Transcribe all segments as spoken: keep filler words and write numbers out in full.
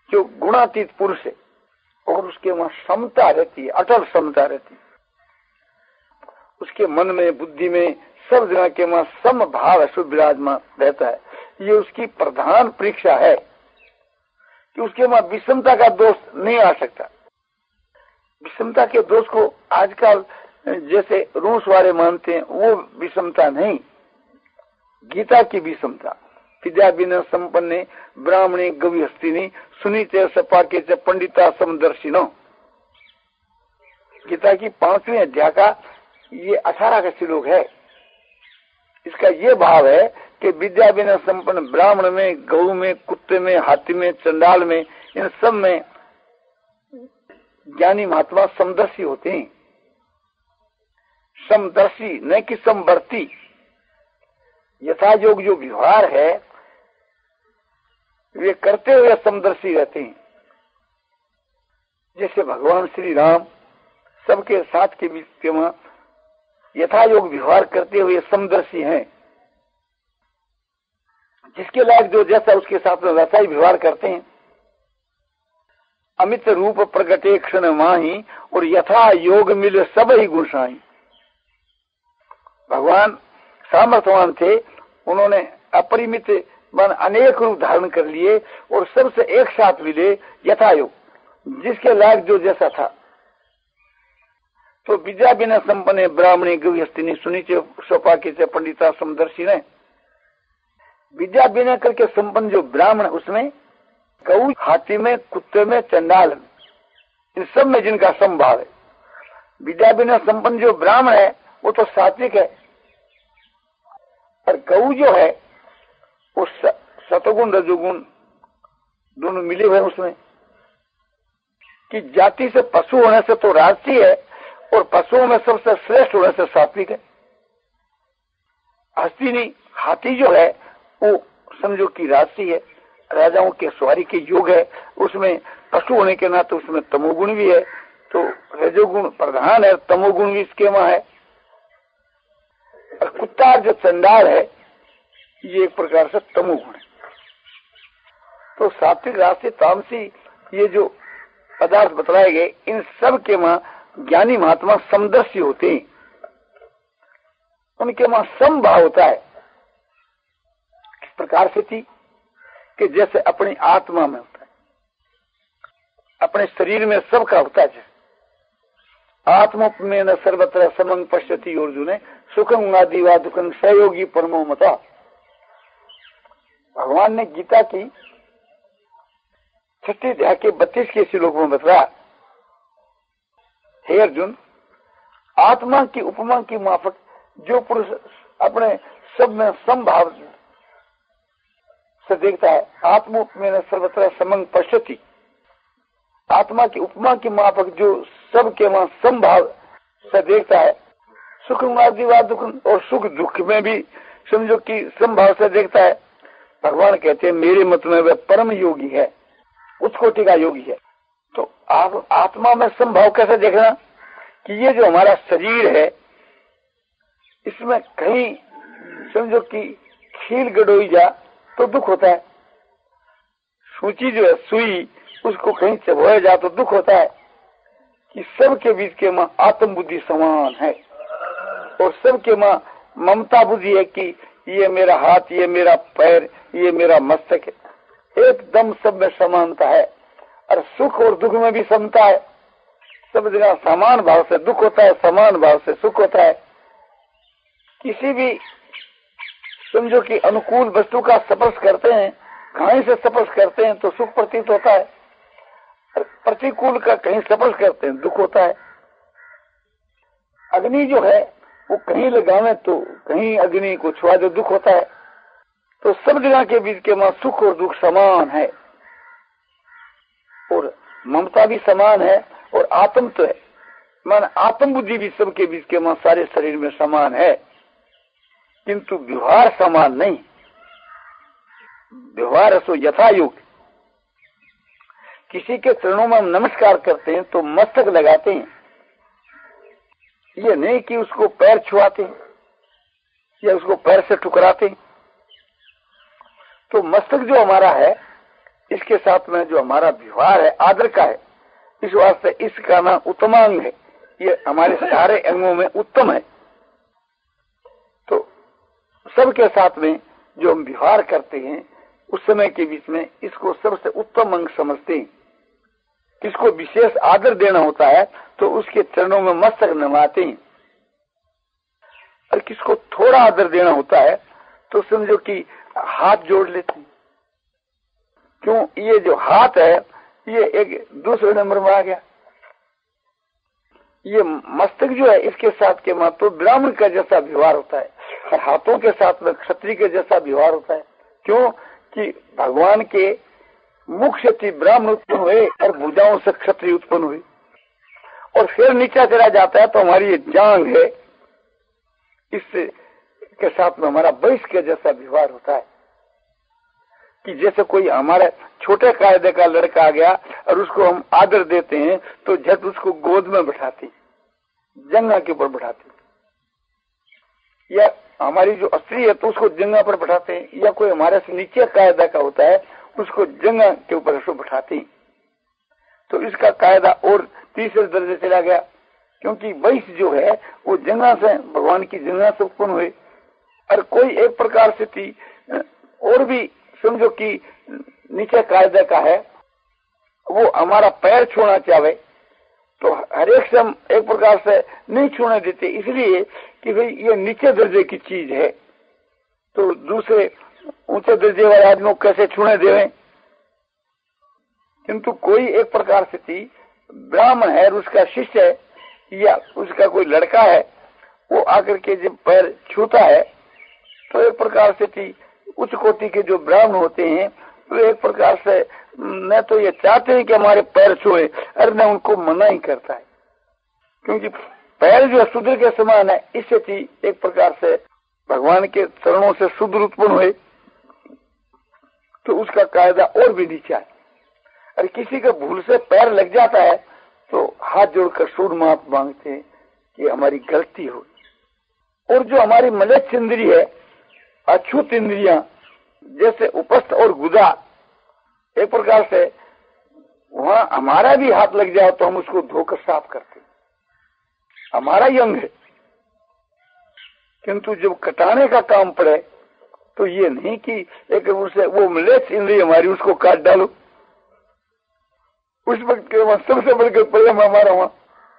जो गुणातीत पुरुष है और उसके वहां समता रहती है, अटल समता रहती है, उसके मन में बुद्धि में सब जगह के वहां सम भाव विराजमान रहता है। ये उसकी प्रधान परीक्षा है कि उसके वहां विषमता का दोष नहीं आ सकता। विषमता के दोष को आजकल जैसे रूस वाले मानते हैं वो विषमता नहीं, गीता की विषमता। विद्या बिना संपन्ने ब्राह्मणे गविहस्तिनी सुनीते सपाके च पंडिता समदर्शिनो। गीता की पांचवें अध्याय का ये अठारह का श्लोक है। इसका ये भाव है कि विद्या बिना संपन्न ब्राह्मण में, गऊ में, कुत्ते में, हाथी में, चंडाल में, इन सब में ज्ञानी महात्मा समदर्शी होते हैं। समदर्शी न कि समवर्ती। यथा योग जो व्यवहार है वे करते हुए समदर्शी रहते हैं। जैसे भगवान श्री राम सबके साथ के बीच के वहां यथा योग व्यवहार करते हुए समदर्शी हैं। जिसके लायक जो जैसा उसके साथ में वैसा ही व्यवहार करते हैं। अमित रूप प्रगटे क्षण माही और यथा योग मिल सब ही गुणसाई। भगवान सामर्थ्यवान थे, उन्होंने अपरिमित मन अनेक रूप धारण कर लिए और सबसे एक साथ मिले यथा योग, जिसके लायक जो जैसा था। तो विद्या बिना संपन्न ब्राह्मणे गविहस्तिनी सुनीचे सोपाके से पंडिता समदर्शी ने। विद्या बिना करके संपन्न जो ब्राह्मण, उसमें गऊ, हाथी में, कुत्ते में, चंडाल में, इन सब में जिनका समभाव है। विद्या बिना संपन्न जो ब्राह्मण है वो तो सात्विक है, और गऊ जो है वो सतोगुण रजोगुण दोनों मिले हुए उसमें। कि जाति से पशु होने से तो राजसी है और पशुओं में सबसे श्रेष्ठ होने से सात्विक है। हस्तिनी हाथी जो है वो समझो कि राजसी है, राजाओं के सवारी के योग है, उसमें पशु होने के नाते उसमें तमोगुण भी है, तो रजोगुण प्रधान है, तमोगुण भी इसके वहां है। और कुत्ता जो चंडाल है ये एक प्रकार से तमोगुण है। तो सात्विक राजसी तामसी ये जो पदार्थ बतलाए गए, इन सब के वहां ज्ञानी महात्मा समदर्शी होते हैं। उनके वहां समभाव होता है। किस प्रकार से थी कि जैसे अपनी आत्मा में होता है, अपने शरीर में सबका होता है। जैसे आत्मा में न सर्वत्र समंग पश्यति अर्जुन सुखम आदिवा दुखम सहयोगी परमो मता। भगवान ने गीता की छठी अध्याय के बत्तीस के श्लोक में बताया, हे अर्जुन, आत्मा की उपमा की माफक जो पुरुष अपने सब में समभाव से देखता है, आत्मा में सर्वत्र समंग पश्यति, आत्मा की उपमा की माफक जो सब के वहां समभाव से देखता है, सुख आदिवा दुख, और सुख दुख में भी समझो कि समभाव से देखता है। भगवान कहते हैं मेरे मत में वह परम योगी है, उच्च कोटि का योगी है। तो आप आत्मा में समभाव कैसे देखना कि ये जो हमारा शरीर है इसमें कहीं समझो कि खील गड़ोई जा तो दुख होता है। सूची जो है सुई, उसको कहीं चबोया जा तो दुख होता है। कि सबके बीच के मां आत्म बुद्धि समान है और सबके मां ममता बुद्धि है कि ये मेरा हाथ, ये मेरा पैर, ये मेरा मस्तक है। एकदम सब में समानता है और सुख और दुख में भी समता है। सब जगह समान भाव से दुख होता है, समान भाव से सुख होता है। किसी भी समझो कि अनुकूल वस्तु का स्पर्श करते हैं, कहीं से स्पर्श करते हैं तो सुख प्रतीत होता है, प्रतिकूल का कहीं स्पर्श करते हैं दुख होता है। अग्नि जो है वो कहीं लगावे तो कहीं अग्नि को छुआ दो दुख होता है। तो सब जगह के बीच के वहां सुख और दुख समान है और ममता भी समान है और आत्म तो है, मान आत्म बुद्धि भी सबके बीच के वहां सारे शरीर में समान है, किंतु व्यवहार समान नहीं। व्यवहार सो यथा योग। किसी के चरणों में हम नमस्कार करते हैं तो मस्तक लगाते हैं, ये नहीं कि उसको पैर छुआते हैं या उसको पैर से ठुकराते हैं। तो मस्तक जो हमारा है इसके साथ में जो हमारा व्यवहार है आदर का है, इस वास्ते इसका नाम उत्तमांग है। ये हमारे सारे अंगों में उत्तम है। तो सबके साथ में जो हम व्यवहार करते हैं उस समय के बीच में इसको सबसे उत्तम अंग समझते हैं। किसको विशेष आदर देना होता है तो उसके चरणों में मस्तक नवाते हैं, और किसको थोड़ा आदर देना होता है तो समझो कि हाथ जोड़ लेते हैं। क्यों? ये जो हाथ है ये एक दूसरे नंबर में आ गया। ये मस्तक जो है इसके साथ के मां तो ब्राह्मण का जैसा व्यवहार होता है, और हाथों के साथ में क्षत्रिय के जैसा व्यवहार होता है। क्यों कि भगवान के मुख से ब्राह्मण उत्पन्न हुए और भुजाओं से क्षत्रिय उत्पन्न हुए, और फिर नीचा चला जाता है तो हमारी ये जांग है, इससे के साथ में हमारा वैश्य के जैसा व्यवहार होता है। कि जैसे कोई हमारे छोटे कायदे का लड़का आ गया और उसको हम आदर देते हैं तो झट उसको गोद में बैठाते, जंगा के ऊपर बैठाते, या हमारी जो स्त्री है तो उसको जंगा पर बैठाते हैं, या कोई हमारे से नीचे कायदा का होता है उसको जंगा के ऊपर उसको बैठाते हैं। तो इसका कायदा और तीसरे दर्जे चला गया, क्योंकि वैश्य जो है वो जंगा से, भगवान की जंगा से उत्पन्न हुए। और कोई एक प्रकार से थी और भी समझो कि नीचे कायदे का है, वो हमारा पैर छूना चाहे तो हर एक से हम एक प्रकार से नहीं छूने देते, इसलिए कि भाई ये नीचे दर्जे की चीज है, तो दूसरे ऊंचे दर्जे वाले आदमी को कैसे छूने देवे। किंतु कोई एक प्रकार से थी ब्राह्मण है, उसका शिष्य है या उसका कोई लड़का है, वो आकर के जब पैर छूता है तो एक प्रकार से थी उच्च कोटि के जो ब्राह्मण होते हैं तो एक प्रकार से न तो ये चाहते हैं कि हमारे पैर छुए, और न उनको मना ही करता है, क्योंकि पैर जो शूद्र के समान है, इससे थी एक प्रकार से भगवान के चरणों से शूद्र उत्पन्न हुए, तो उसका कायदा और भी नीचा है। और किसी के भूल से पैर लग जाता है तो हाथ जोड़कर सूद माफ मांगते हैं कि हमारी गलती हो। और जो हमारी मलेच्छ इंद्रिय है, अछूत इंद्रियां जैसे उपस्थ और गुदा, एक प्रकार से वहां हमारा भी हाथ लग जाए तो हम उसको धोकर साफ करते, हमारा ही अंग है। किंतु जब कटाने का काम पड़े तो ये नहीं कि एक उसे वो मलेच्छ इंद्रिय हमारी उसको काट डालो, उस वक्त के वहां सबसे बढ़कर प्रेम हमारा वहां।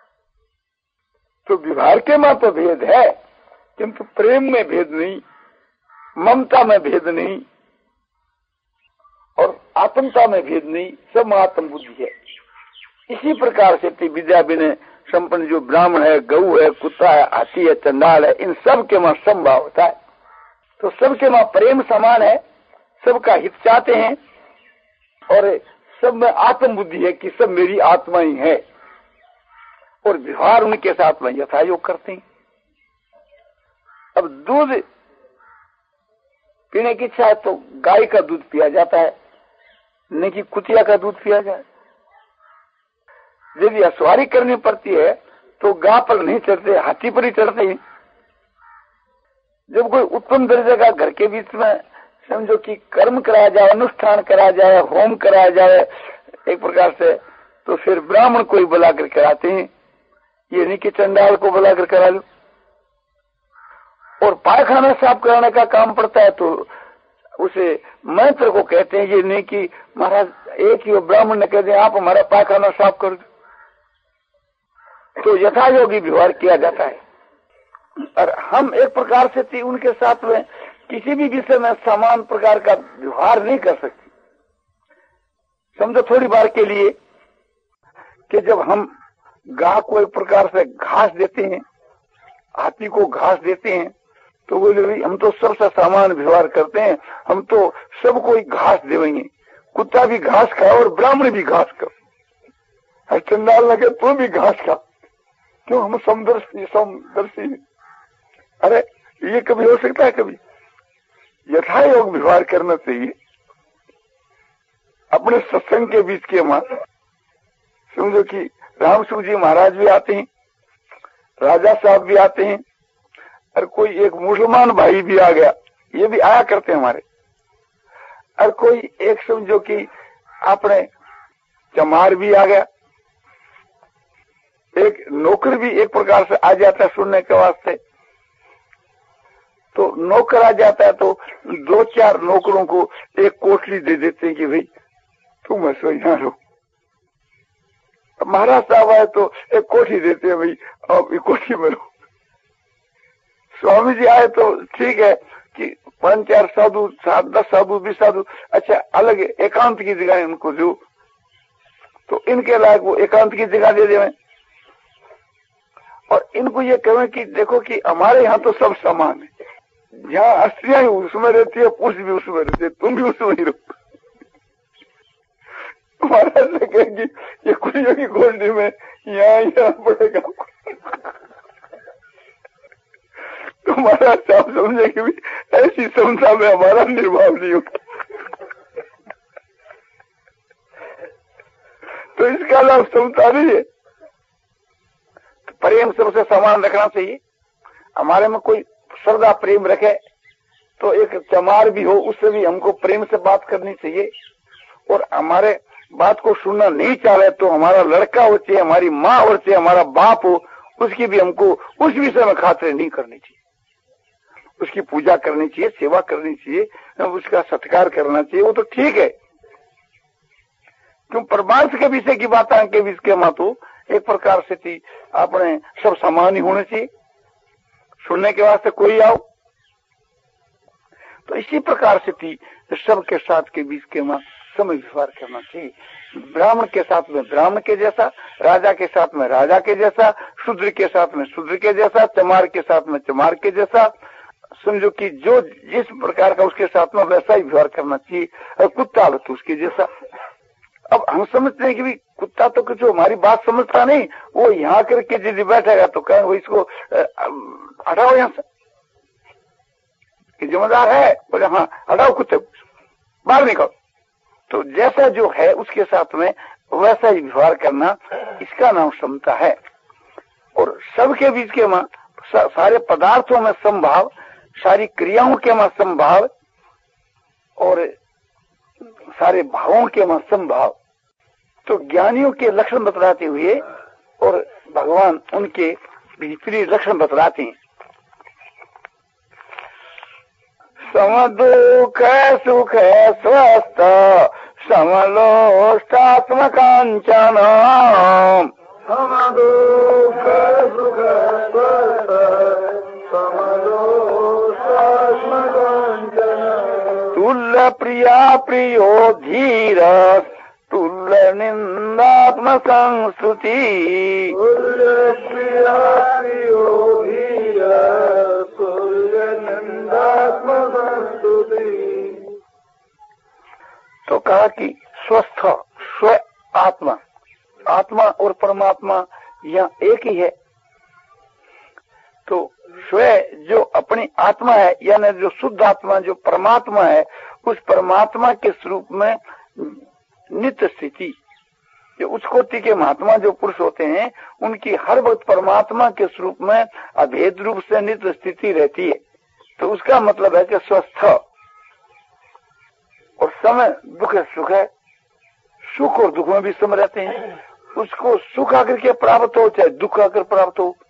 तो व्यवहार के मां तो भेद है, किंतु प्रेम में भेद नहीं, ममता में भेद नहीं, और आत्मता में भेद नहीं, सब आत्म बुद्धि है। इसी प्रकार से विद्या विनय संपन्न जो ब्राह्मण है, गऊ है, कुत्ता है, हाथी है, चंडाल है, इन सब के मां समभाव होता है। तो सबके मां प्रेम समान है, सबका हित चाहते हैं, और सब में आत्म बुद्धि है कि सब मेरी आत्मा ही है, और व्यवहार उनके साथ में यथायोग करते हैं। अब दूध पीने की इच्छा है तो गाय का दूध पिया जाता है, नहीं कि कुतिया का दूध पिया जाए। यदि असवारी करनी पड़ती है तो गाय पर नहीं चढ़ते, हाथी पर ही चढ़ते हैं। जब कोई उत्तम दर्जे का घर के बीच में समझो कि कर्म कराया जाए, अनुष्ठान कराया जाए, होम कराया जाए एक प्रकार से, तो फिर ब्राह्मण को ही बुलाकर कराते हैं, ये नहीं कि चंडाल को बुलाकर करा लो। और पायखाना साफ कराने का काम पड़ता है तो उसे मंत्र को कहते हैं, ये नहीं कि महाराज एक ही ब्राह्मण ने कह दिया आप हमारा पायखाना साफ कर दो, तो यथायोगी व्यवहार किया जाता है। और हम एक प्रकार से थी उनके साथ में किसी भी विषय में समान प्रकार का व्यवहार नहीं कर सकते। समझो थोड़ी बार के लिए कि जब हम गाय को एक प्रकार से घास देते हैं, हाथी को घास देते हैं, तो बोले भाई हम तो सबसे सामान व्यवहार करते हैं, हम तो सबको ही घास देवेंगे, कुत्ता भी घास खाओ और ब्राह्मण भी घास खाओ, चंडाल लगे तो भी घास खा, क्यों हम समदर्शी समदर्शी। अरे ये कभी हो सकता है? कभी यथायोग व्यवहार करना चाहिए। अपने सत्संग के बीच के मां समझो कि रामसू जी महाराज भी आते हैं, राजा साहब भी आते हैं, और कोई एक मुसलमान भाई भी आ गया, ये भी आया करते हैं हमारे। और कोई एक समझो कि आपने चमार भी आ गया, एक नौकर भी एक प्रकार से आ जाता है सुनने के वास्ते। तो नौकर आ जाता है तो दो चार नौकरों को एक कोठरी दे देते हैं कि भाई तुम ऐसा यहाँ रहो। महाराज साहब आए तो एक कोठी देते हैं, भाई आप एक कोठी में रहो। स्वामी जी आए तो ठीक है कि पांच चार साधु, सात दस साधु, बीस साधु, अच्छा अलग एकांत की जगह इनको दो, तो इनके लायक वो एकांत की जगह दे दें और इनको ये कहें कि देखो कि हमारे यहाँ तो सब समान है, जहाँ स्त्रियां उसमें रहती है, पुरुष भी उसमें रहते है, तुम भी उसमें ही रहो। महाराज से कहेंगे ये कुड़ियों की गोल्डी में यहाँ यहाँ पड़ेगा। तो महाराज साहब समझे कि भी ऐसी समता में हमारा निर्भाव नहीं होता। तो इसका नाम समता नहीं है। तो प्रेम सबसे समान रखना चाहिए। हमारे में कोई श्रद्धा प्रेम रखे तो एक चमार भी हो उससे भी हमको प्रेम से बात करनी चाहिए, और हमारे बात को सुनना नहीं चाह रहे तो हमारा लड़का हो चाहे हमारी माँ हो चाहे हमारा बाप हो, उसकी भी हमको उस विषय में खातिर नहीं करनी चाहिए। उसकी पूजा करनी चाहिए, सेवा करनी चाहिए, उसका सत्कार करना चाहिए, वो तो ठीक है। क्यों परमार्थ के विषय की बात के बीच के माँ तो एक प्रकार से थी अपने सब समान ही होने चाहिए, सुनने के वास्ते कोई आओ। तो इसी प्रकार से थी सबके साथ के बीच के माँ समय व्यवहार करना चाहिए। ब्राह्मण के साथ में ब्राह्मण के जैसा, राजा के साथ में राजा के जैसा, शूद्र के साथ में शूद्र के जैसा, चमार के साथ में चमार के जैसा, समझो कि जो जिस प्रकार का उसके साथ में वैसा ही व्यवहार करना चाहिए। और कुत्ता हो तो उसके जैसा। अब हम समझते हैं कि भी कुत्ता तो कुछ हमारी बात समझता नहीं, वो यहाँ करके यदि बैठेगा तो कहें वो इसको हटाओ यहाँ से, जिम्मेदार है, बोले हाँ हटाओ कुत्ते बाहर निकलो। तो जैसा जो है उसके साथ में वैसा ही व्यवहार करना, इसका नाम समता है। और सबके बीच के में सारे पदार्थों में समभाव, सारी क्रियाओं के में समभाव और सारे भावों के में समभाव। तो ज्ञानियों के लक्षण बतलाते हुए और भगवान उनके विपरीत लक्षण बतलाते हैं। समदुख सुख स्वस्थ समलोष्टात्मकांचन, समदुख सुख स्वस्थ समलोष्टात्मकांचन, तुल्य प्रिया प्रियो धीर तुल्य निंदात्मक संस्तुति, तुल्य प्रिया प्रियो धीर तुल्य निंदात्मक संस्तुति। तो कहा कि स्वस्थ स्व आत्मा, आत्मा और परमात्मा यहाँ एक ही है। तो स्व जो अपनी आत्मा है, यानी जो शुद्ध आत्मा जो परमात्मा है, उस परमात्मा के स्वरूप में नित्य स्थिति, जो उच्च कोटि के महात्मा जो पुरुष होते हैं उनकी हर वक्त परमात्मा के स्वरूप में अभेद रूप से नित्य स्थिति रहती है। तो उसका मतलब है कि स्वस्थ। और समय दुख है सुख है, सुख और दुख में भी सम रहते हैं। उसको सुख आकर के प्राप्त हो चाहे दुख आकर प्राप्त हो।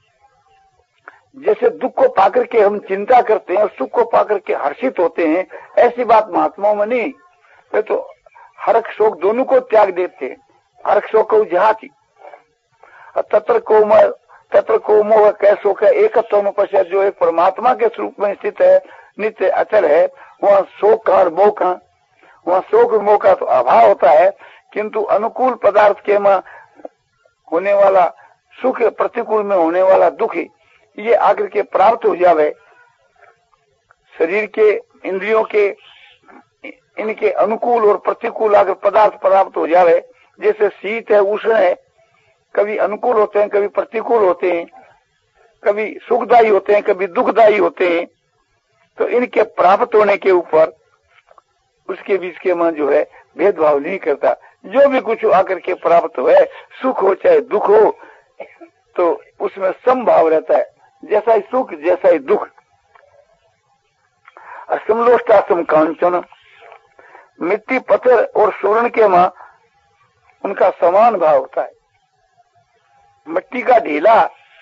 जैसे दुख को पाकर के हम चिंता करते हैं और सुख को पाकर के हर्षित होते हैं, ऐसी बात महात्माओं में नहीं। वे तो हर्ष शोक दोनों को त्याग देते हैं। हर्ष शोक को जहाती तत्र को तत्र को मोह कैसो का एकत्व में पश्चात जो एक परमात्मा के स्वरूप में स्थित है, नित्य अचल है, वहाँ शोक का और मोह का, वहाँ शोक मोह का तो अभाव होता है। किंतु अनुकूल पदार्थ के में होने वाला सुख, प्रतिकूल में होने वाला दुख, ये आकर के प्राप्त हो जावे। शरीर के इंद्रियों के इनके अनुकूल और प्रतिकूल आकर पदार्थ प्राप्त हो जावे। जैसे शीत है, उष्ण है, कभी अनुकूल होते हैं, कभी प्रतिकूल होते हैं, कभी सुखदायी होते हैं, कभी दुखदायी होते हैं। तो इनके प्राप्त होने के ऊपर उसके बीच के मन जो है भेदभाव नहीं करता। जो भी कुछ आकर के प्राप्त हुए, सुख हो चाहे दुख हो, तो उसमें समभाव रहता है। जैसा ही सुख जैसा ही दुख। असमलोष्टासम कांचन, मिट्टी पत्थर और स्वर्ण के मां उनका समान भाव होता है। मिट्टी का ढीला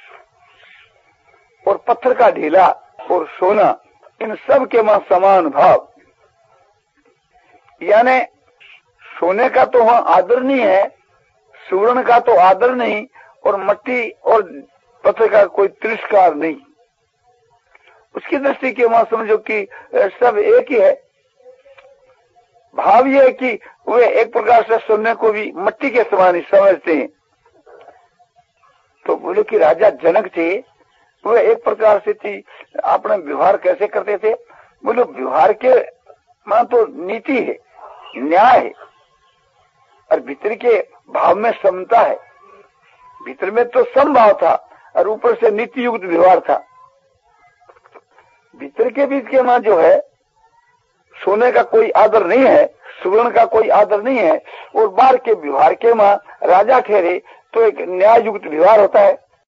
और पत्थर का ढीला और सोना, इन सब के मां समान भाव, यानी सोने का तो वहां आदर नहीं है, स्वर्ण का तो आदर नहीं, और मिट्टी और पत्थर का कोई तिरस्कार नहीं। उसकी दृष्टि के वहां समझो कि सब एक ही है। भाव यह है कि वे एक प्रकार से सोने को भी मिट्टी के समान ही समझते हैं। तो बोले कि राजा जनक थे, वे एक प्रकार से थी अपने व्यवहार कैसे करते थे? बोलो व्यवहार के मां तो नीति है, न्याय है, और भीतर के भाव में समता है। भीतर में तो समभाव था और ऊपर से नीति युक्त व्यवहार था। भीतर के बीच के मां जो है सोने का कोई आदर नहीं है, स्वर्ण का कोई आदर नहीं है, और बाहर के व्यवहार के मां राजा ठहरे तो एक न्याय युक्त व्यवहार होता है।